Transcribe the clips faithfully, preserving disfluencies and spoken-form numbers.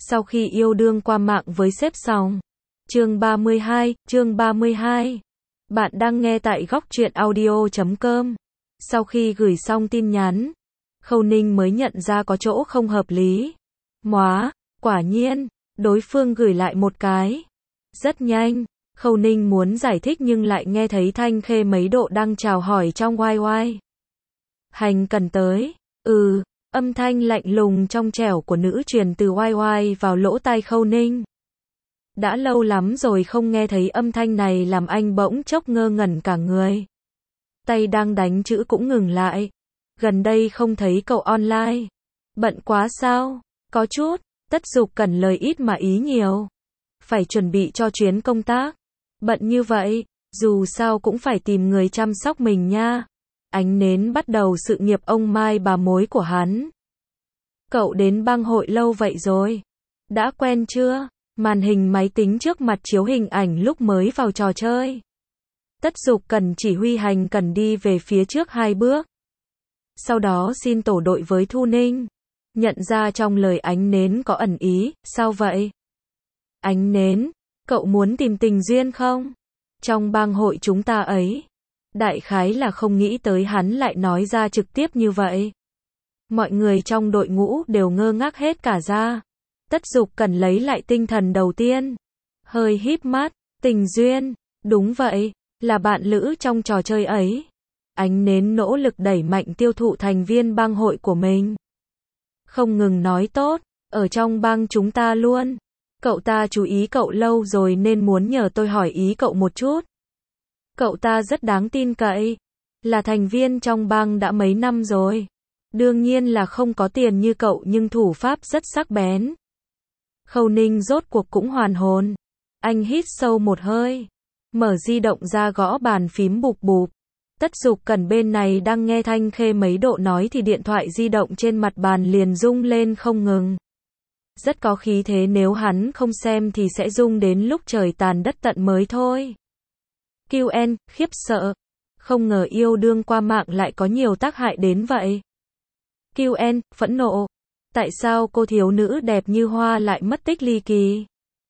Sau khi yêu đương qua mạng với sếp xong. Chương ba mươi hai, chương ba mươi hai. Bạn đang nghe tại góc truyện audio chấm com. Sau khi gửi xong tin nhắn, Khâu Ninh mới nhận ra có chỗ không hợp lý. Móa, quả nhiên, đối phương gửi lại một cái. Rất nhanh, Khâu Ninh muốn giải thích nhưng lại nghe thấy Thanh Khê mấy độ đang chào hỏi trong oai oai. Hành cần tới, ừ, âm thanh lạnh lùng trong trẻo của nữ truyền từ oai oai vào lỗ tai Khâu Ninh. Đã lâu lắm rồi không nghe thấy âm thanh này làm anh bỗng chốc ngơ ngẩn cả người. Tay đang đánh chữ cũng ngừng lại. Gần đây không thấy cậu online. Bận quá sao? Có chút. Tất Dục cần lời ít mà ý nhiều. Phải chuẩn bị cho chuyến công tác. Bận như vậy, dù sao cũng phải tìm người chăm sóc mình nha. Ánh nến bắt đầu sự nghiệp ông mai bà mối của hắn. Cậu đến bang hội lâu vậy rồi. Đã quen chưa? Màn hình máy tính trước mặt chiếu hình ảnh lúc mới vào trò chơi. Tất Dục cần chỉ huy Hành cần đi về phía trước hai bước. Sau đó xin tổ đội với Thu Ninh. Nhận ra trong lời ánh nến có ẩn ý, sao vậy? Ánh nến, cậu muốn tìm tình duyên không? Trong bang hội chúng ta ấy. Đại khái là không nghĩ tới hắn lại nói ra trực tiếp như vậy. Mọi người trong đội ngũ đều ngơ ngác hết cả ra. Tất Dục cần lấy lại tinh thần đầu tiên. Hơi híp mắt, tình duyên, đúng vậy, là bạn lữ trong trò chơi ấy. Ánh nến nỗ lực đẩy mạnh tiêu thụ thành viên bang hội của mình. Không ngừng nói tốt, ở trong bang chúng ta luôn. Cậu ta chú ý cậu lâu rồi nên muốn nhờ tôi hỏi ý cậu một chút. Cậu ta rất đáng tin cậy. Là thành viên trong bang đã mấy năm rồi. Đương nhiên là không có tiền như cậu nhưng thủ pháp rất sắc bén. Khâu Ninh rốt cuộc cũng hoàn hồn. Anh hít sâu một hơi. Mở di động ra gõ bàn phím bụp bụp. Tất Dục cần bên này đang nghe Thanh Khê mấy độ nói thì điện thoại di động trên mặt bàn liền rung lên không ngừng. Rất có khí thế, nếu hắn không xem thì sẽ rung đến lúc trời tàn đất tận mới thôi. quy en, khiếp sợ. Không ngờ yêu đương qua mạng lại có nhiều tác hại đến vậy. quy en, phẫn nộ. Tại sao cô thiếu nữ đẹp như hoa lại mất tích ly kỳ?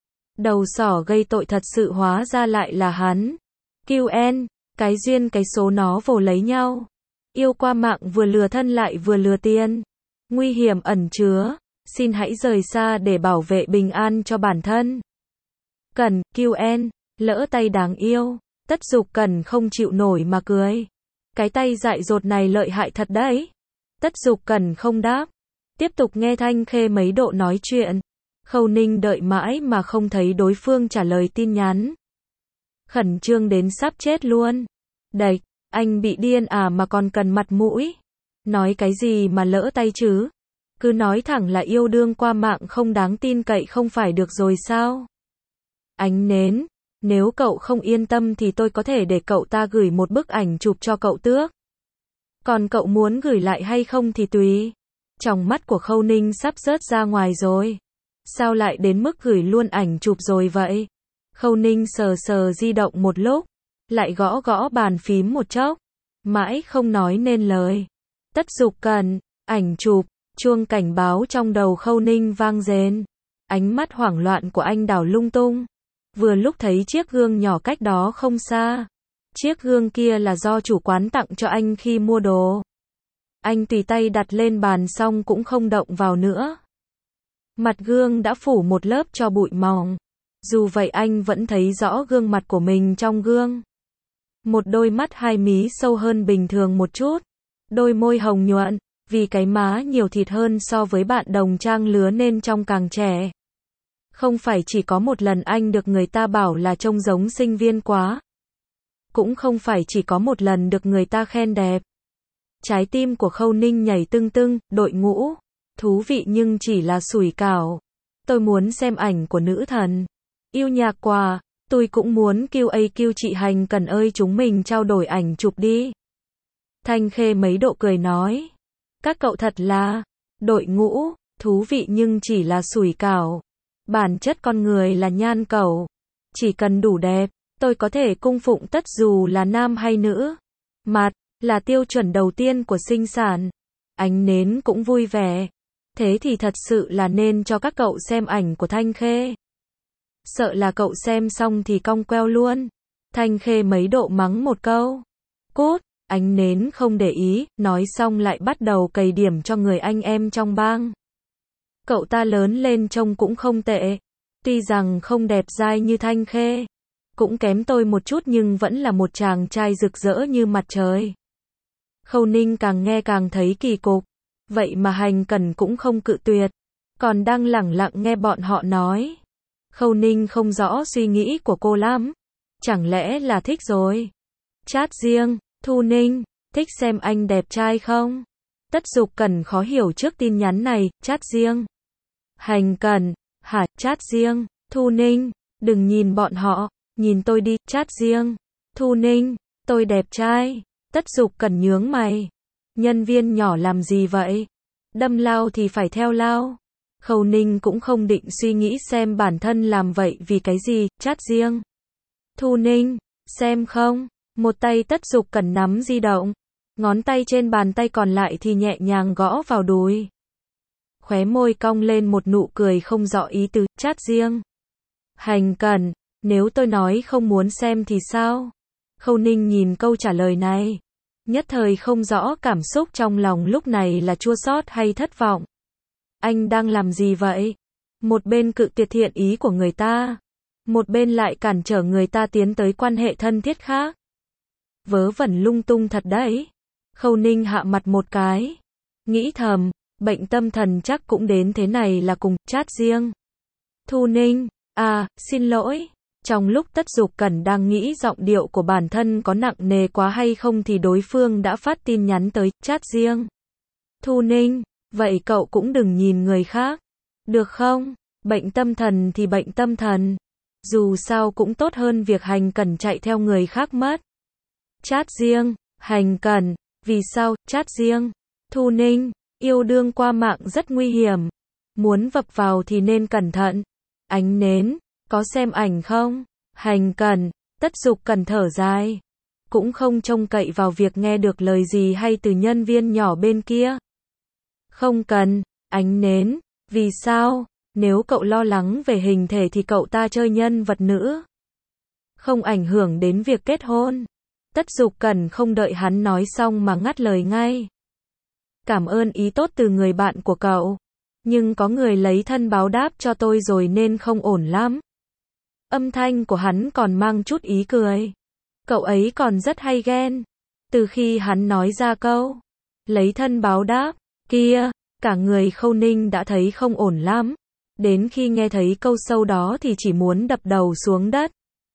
Đầu sỏ gây tội thật sự hóa ra lại là hắn. quy en, cái duyên cái số nó vồ lấy nhau. Yêu qua mạng vừa lừa thân lại vừa lừa tiền. Nguy hiểm ẩn chứa. Xin hãy rời xa để bảo vệ bình an cho bản thân. Cần, quy en, lỡ tay đáng yêu. Tất Dục cần không chịu nổi mà cười. Cái tay dại dột này lợi hại thật đấy. Tất Dục cần không đáp. Tiếp tục nghe Thanh Khê mấy độ nói chuyện. Khâu Ninh đợi mãi mà không thấy đối phương trả lời tin nhắn. Khẩn trương đến sắp chết luôn. Đạch, anh bị điên à mà còn cần mặt mũi. Nói cái gì mà lỡ tay chứ? Cứ nói thẳng là yêu đương qua mạng không đáng tin cậy không phải được rồi sao? Ánh nến, nếu cậu không yên tâm thì tôi có thể để cậu ta gửi một bức ảnh chụp cho cậu tước. Còn cậu muốn gửi lại hay không thì tùy. Tròng mắt của Khâu Ninh sắp rớt ra ngoài rồi. Sao lại đến mức gửi luôn ảnh chụp rồi vậy? Khâu Ninh sờ sờ di động một lúc, lại gõ gõ bàn phím một chốc, mãi không nói nên lời. Tất Dục cần, ảnh chụp, chuông cảnh báo trong đầu Khâu Ninh vang rền. Ánh mắt hoảng loạn của anh đảo lung tung. Vừa lúc thấy chiếc gương nhỏ cách đó không xa. Chiếc gương kia là do chủ quán tặng cho anh khi mua đồ. Anh tùy tay đặt lên bàn xong cũng không động vào nữa. Mặt gương đã phủ một lớp tro bụi mỏng. Dù vậy anh vẫn thấy rõ gương mặt của mình trong gương. Một đôi mắt hai mí sâu hơn bình thường một chút. Đôi môi hồng nhuận, vì cái má nhiều thịt hơn so với bạn đồng trang lứa nên trông càng trẻ. Không phải chỉ có một lần anh được người ta bảo là trông giống sinh viên quá. Cũng không phải chỉ có một lần được người ta khen đẹp. Trái tim của Khâu Ninh nhảy tưng tưng, đội ngũ. Thú vị nhưng chỉ là sủi cảo. Tôi muốn xem ảnh của nữ thần. Yêu nhạc quà, tôi cũng muốn quy a quy chị Hành cần ơi chúng mình trao đổi ảnh chụp đi. Thanh Khê mấy độ cười nói. Các cậu thật là, đội ngũ, thú vị nhưng chỉ là sủi cảo. Bản chất con người là nhan cẩu. Chỉ cần đủ đẹp, tôi có thể cung phụng tất dù là nam hay nữ. Mặt, là tiêu chuẩn đầu tiên của sinh sản. Ánh nến cũng vui vẻ. Thế thì thật sự là nên cho các cậu xem ảnh của Thanh Khê. Sợ là cậu xem xong thì cong queo luôn. Thanh Khê mấy độ mắng một câu. Cút, Ánh Nến không để ý, nói xong lại bắt đầu cày điểm cho người anh em trong bang. Cậu ta lớn lên trông cũng không tệ. Tuy rằng không đẹp dai như Thanh Khê, cũng kém tôi một chút nhưng vẫn là một chàng trai rực rỡ như mặt trời. Khâu Ninh càng nghe càng thấy kỳ cục. Vậy mà Hành Cẩn cũng không cự tuyệt. Còn đang lẳng lặng nghe bọn họ nói. Khâu Ninh không rõ suy nghĩ của cô lắm. Chẳng lẽ là thích rồi? Chat riêng, Thu Ninh, thích xem anh đẹp trai không? Tất Dục Cẩn khó hiểu trước tin nhắn này, chat riêng. Hành Cẩn, hả, chat riêng, Thu Ninh, đừng nhìn bọn họ, nhìn tôi đi, chat riêng. Thu Ninh, tôi đẹp trai. Tất Dục Cẩn nhướng mày. Nhân viên nhỏ làm gì vậy? Đâm lao thì phải theo lao. Khâu Ninh cũng không định suy nghĩ xem bản thân làm vậy vì cái gì, chat riêng. Thu Ninh, xem không? Một tay Tất Dục Cẩn nắm di động. Ngón tay trên bàn tay còn lại thì nhẹ nhàng gõ vào đùi. Khóe môi cong lên một nụ cười không rõ ý tứ, chat riêng. Hành Cẩn, nếu tôi nói không muốn xem thì sao? Khâu Ninh nhìn câu trả lời này. Nhất thời không rõ cảm xúc trong lòng lúc này là chua xót hay thất vọng. Anh đang làm gì vậy? Một bên cự tuyệt thiện ý của người ta. Một bên lại cản trở người ta tiến tới quan hệ thân thiết khác. Vớ vẩn lung tung thật đấy. Khâu Ninh hạ mặt một cái. Nghĩ thầm, bệnh tâm thần chắc cũng đến thế này là cùng, chat riêng. Thu Ninh, à, xin lỗi. Trong lúc Tất Dục Cẩn đang nghĩ giọng điệu của bản thân có nặng nề quá hay không thì đối phương đã phát tin nhắn tới, chat riêng. Thu Ninh, vậy cậu cũng đừng nhìn người khác. Được không? Bệnh tâm thần thì bệnh tâm thần. Dù sao cũng tốt hơn việc Hành Cẩn chạy theo người khác mất. Chat riêng, Hành Cẩn, vì sao, chat riêng. Thu Ninh, yêu đương qua mạng rất nguy hiểm. Muốn vập vào thì nên cẩn thận. Ánh Nến, có xem ảnh không? Hành Cẩn, Tất Dục Cẩn thở dài. Cũng không trông cậy vào việc nghe được lời gì hay từ nhân viên nhỏ bên kia. Không cần, Ánh Nến, vì sao? Nếu cậu lo lắng về hình thể thì cậu ta chơi nhân vật nữ. Không ảnh hưởng đến việc kết hôn. Tất Dục Cẩn không đợi hắn nói xong mà ngắt lời ngay. Cảm ơn ý tốt từ người bạn của cậu. Nhưng có người lấy thân báo đáp cho tôi rồi nên không ổn lắm. Âm thanh của hắn còn mang chút ý cười. Cậu ấy còn rất hay ghen. Từ khi hắn nói ra câu lấy thân báo đáp kia, cả người Khâu Ninh đã thấy không ổn lắm. Đến khi nghe thấy câu sâu đó thì chỉ muốn đập đầu xuống đất.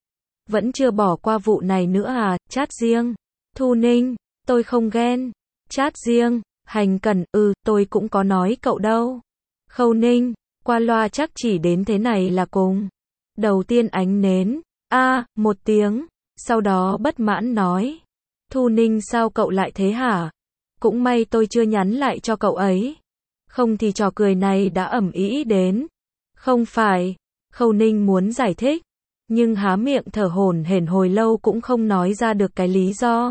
Vẫn chưa bỏ qua vụ này nữa à, chat riêng. Thu Ninh, tôi không ghen. Chat riêng, Hành Cẩn, ừ, tôi cũng có nói cậu đâu. Khâu Ninh, qua loa chắc chỉ đến thế này là cùng. Đầu tiên Ánh Nến, a à, một tiếng, sau đó bất mãn nói. Thu Ninh sao cậu lại thế hả? Cũng may tôi chưa nhắn lại cho cậu ấy. Không thì trò cười này đã ầm ĩ đến. Không phải, Khâu Ninh muốn giải thích. Nhưng há miệng thở hổn hển hồi lâu cũng không nói ra được cái lý do.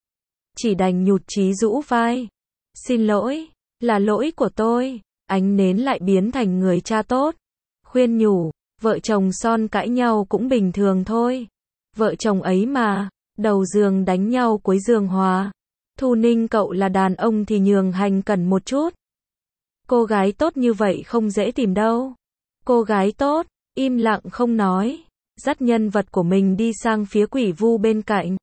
Chỉ đành nhụt chí rũ vai. Xin lỗi, là lỗi của tôi. Ánh Nến lại biến thành người cha tốt. Khuyên nhủ, vợ chồng son cãi nhau cũng bình thường thôi. Vợ chồng ấy mà, đầu giường đánh nhau cuối giường hòa. Thu Ninh cậu là đàn ông thì nhường Hành Cẩn một chút. Cô gái tốt như vậy không dễ tìm đâu. Cô gái tốt, im lặng không nói. Dắt nhân vật của mình đi sang phía Quỷ Vu bên cạnh.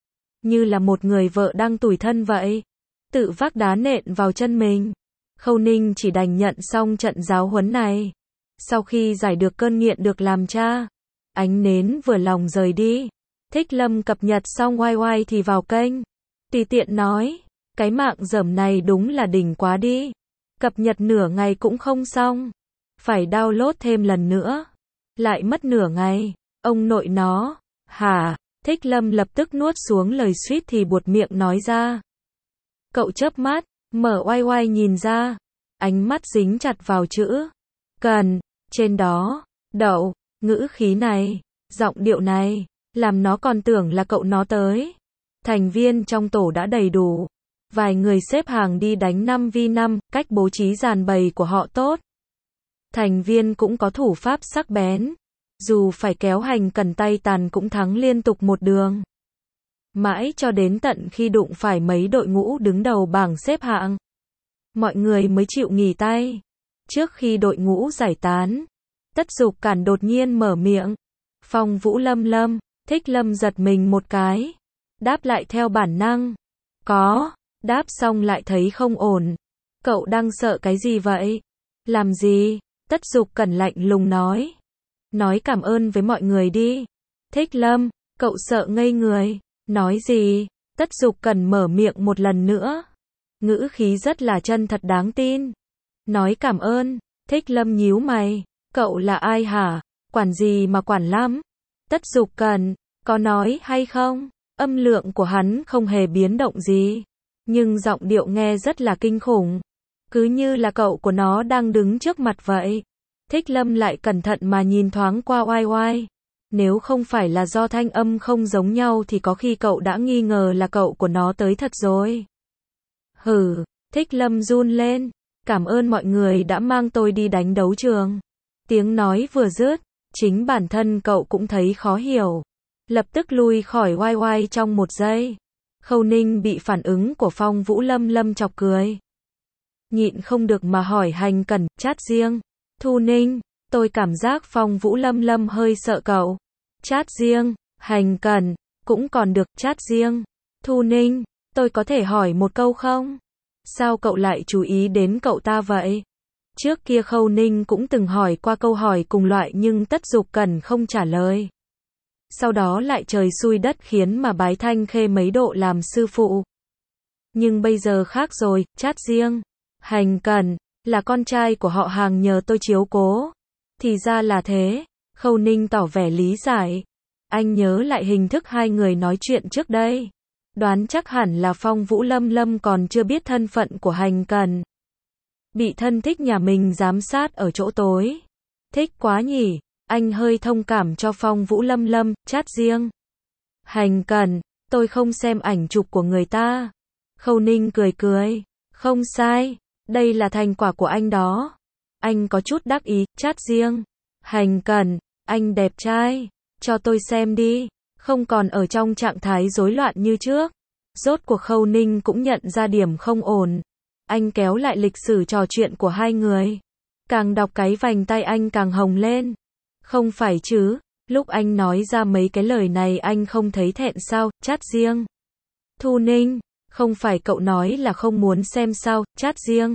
Như là một người vợ đang tủi thân vậy. Tự vác đá nện vào chân mình. Khâu Ninh chỉ đành nhận xong trận giáo huấn này. Sau khi giải được cơn nghiện được làm cha, Ánh Nến vừa lòng rời đi. Thích Lâm cập nhật xong oai oai thì vào kênh. Tùy tiện nói, cái mạng dởm này đúng là đỉnh quá đi. Cập nhật nửa ngày cũng không xong. Phải download thêm lần nữa. Lại mất nửa ngày. Ông nội nó, hả? Thích Lâm lập tức nuốt xuống lời suýt thì buột miệng nói ra. Cậu chớp mắt, mở oai oai nhìn ra. Ánh mắt dính chặt vào chữ cần, trên đó, đậu, ngữ khí này, giọng điệu này, làm nó còn tưởng là cậu nó tới. Thành viên trong tổ đã đầy đủ. Vài người xếp hàng đi đánh năm vi năm, cách bố trí dàn bầy của họ tốt. Thành viên cũng có thủ pháp sắc bén. Dù phải kéo Hành Cần tay tàn cũng thắng liên tục một đường. Mãi cho đến tận khi đụng phải mấy đội ngũ đứng đầu bảng xếp hạng. Mọi người mới chịu nghỉ tay. Trước khi đội ngũ giải tán, Tất Dục Cản đột nhiên mở miệng. Phong Vũ Lâm Lâm, Thích Lâm giật mình một cái. Đáp lại theo bản năng. Có, đáp xong lại thấy không ổn. Cậu đang sợ cái gì vậy? Làm gì? Tất Dục Cẩn lạnh lùng nói. Nói cảm ơn với mọi người đi. Thích Lâm, cậu sợ ngây người. Nói gì? Tất Dục Cẩn mở miệng một lần nữa. Ngữ khí rất là chân thật đáng tin. Nói cảm ơn. Thích Lâm nhíu mày. Cậu là ai hả? Quản gì mà quản lắm? Tất Dục Cẩn, có nói hay không? Âm lượng của hắn không hề biến động gì. Nhưng giọng điệu nghe rất là kinh khủng. Cứ như là cậu của nó đang đứng trước mặt vậy. Thích Lâm lại cẩn thận mà nhìn thoáng qua oai oai. Nếu không phải là do thanh âm không giống nhau thì có khi cậu đã nghi ngờ là cậu của nó tới thật rồi. Hừ, Thích Lâm run lên. Cảm ơn mọi người đã mang tôi đi đánh đấu trường. Tiếng nói vừa dứt, chính bản thân cậu cũng thấy khó hiểu. Lập tức lui khỏi oai oai trong một giây. Khâu Ninh bị phản ứng của Phong Vũ Lâm Lâm chọc cười. Nhịn không được mà hỏi Hành Cần, chat riêng. Thu Ninh, tôi cảm giác Phong Vũ Lâm Lâm hơi sợ cậu. Chat riêng, Hành Cần, cũng còn được chat riêng. Thu Ninh, tôi có thể hỏi một câu không? Sao cậu lại chú ý đến cậu ta vậy? Trước kia Khâu Ninh cũng từng hỏi qua câu hỏi cùng loại nhưng Tất Dục Cẩn không trả lời. Sau đó lại trời xui đất khiến mà bái Thanh Khê mấy độ làm sư phụ. Nhưng bây giờ khác rồi, chat riêng. Hành Cần, là con trai của họ Hàng nhờ tôi chiếu cố. Thì ra là thế. Khâu Ninh tỏ vẻ lý giải. Anh nhớ lại hình thức hai người nói chuyện trước đây. Đoán chắc hẳn là Phong Vũ Lâm Lâm còn chưa biết thân phận của Hành Cần. Bị thân thích nhà mình giám sát ở chỗ tối. Thích quá nhỉ. Anh hơi thông cảm cho Phong Vũ Lâm Lâm, chat riêng. Hành Cần, tôi không xem ảnh chụp của người ta. Khâu Ninh cười cười. Không sai, đây là thành quả của anh đó. Anh có chút đắc ý, chat riêng. Hành Cần, anh đẹp trai. Cho tôi xem đi. Không còn ở trong trạng thái rối loạn như trước. Rốt cuộc Khâu Ninh cũng nhận ra điểm không ổn. Anh kéo lại lịch sử trò chuyện của hai người. Càng đọc cái vành tay anh càng hồng lên. Không phải chứ, lúc anh nói ra mấy cái lời này anh không thấy thẹn sao, chat riêng. Thu Ninh, không phải cậu nói là không muốn xem sao, chat riêng.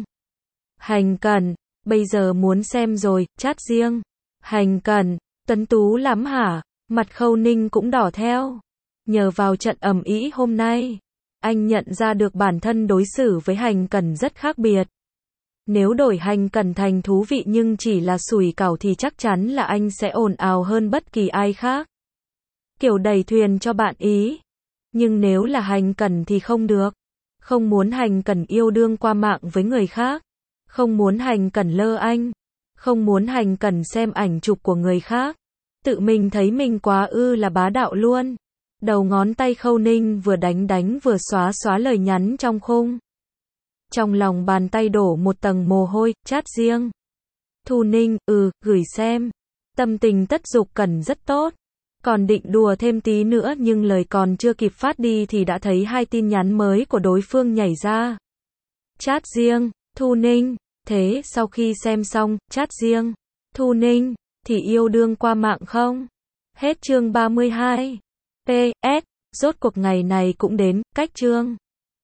Hành Cần, bây giờ muốn xem rồi, chat riêng. Hành Cần, tuấn tú lắm hả? Mặt Khâu Ninh cũng đỏ theo. Nhờ vào trận ầm ĩ hôm nay, anh nhận ra được bản thân đối xử với Hành Cần rất khác biệt. Nếu đổi Hành Cần thành thú vị nhưng chỉ là sủi cảo thì chắc chắn là anh sẽ ồn ào hơn bất kỳ ai khác. Kiểu đẩy thuyền cho bạn ý. Nhưng nếu là Hành Cần thì không được. Không muốn Hành Cần yêu đương qua mạng với người khác. Không muốn Hành Cần lơ anh. Không muốn Hành Cần xem ảnh chụp của người khác. Tự mình thấy mình quá ư là bá đạo luôn. Đầu ngón tay Khâu Ninh vừa đánh đánh vừa xóa xóa lời nhắn trong khung. Trong lòng bàn tay đổ một tầng mồ hôi, chat riêng. Thu Ninh, ừ, gửi xem. Tâm tình Tất Dục Cẩn rất tốt. Còn định đùa thêm tí nữa nhưng lời còn chưa kịp phát đi thì đã thấy hai tin nhắn mới của đối phương nhảy ra. Chat riêng, Thu Ninh, thế sau khi xem xong, chat riêng. Thu Ninh, thì yêu đương qua mạng không? Hết chương ba mươi hai. pê ét, rốt cuộc ngày này cũng đến, cách chương.